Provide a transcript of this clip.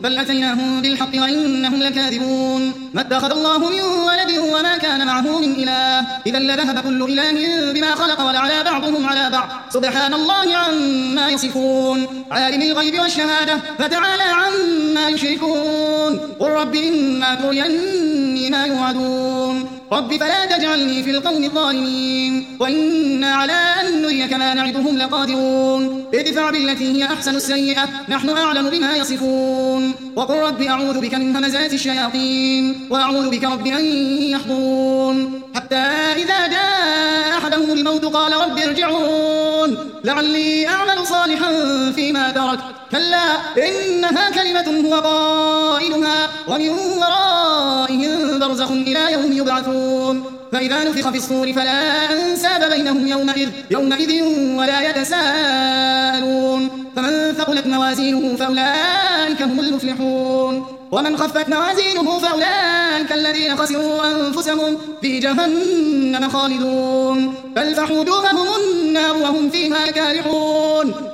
بل أتيناهم بالحق وإنهم لكاذبون ما اتخذ الله من ولد وما كان معه من إله إذا لذهب كل إله بما خلق ولعلى بعضهم على بعض سبحان الله عما يصفون عالم الغيب والشهادة فتعالى عما يشركون قل رب إما تريني ما يوعدون رب فلا تجعلني في القوم الظالمين وإنا على أن نريك ما نعدهم لقادرون ادفع بالتي هي أحسن السيئة نحن أعلم بما يصفون وقل رب أعوذ بك من همزات الشياطين وأعوذ بك رب أن يحضرون حتى إذا جاء أحدهم الموت قال رب ارجعون لعلي أعمل صالحا فيما ترك كلا إنها كلمة هو قائلها ومن ورائهم برزخ إلى يوم يبعثون فإذا نفخ في الصور فلا أنساب بينهم يومئذ ولا يتساءلون فمن ثقلت موازينه فأولئك هم المفلحون ومن خفت موازينه فأولئك الذين خسروا أنفسهم في جهنم خالدون بل فحودوهم النار وهم فيها كالحون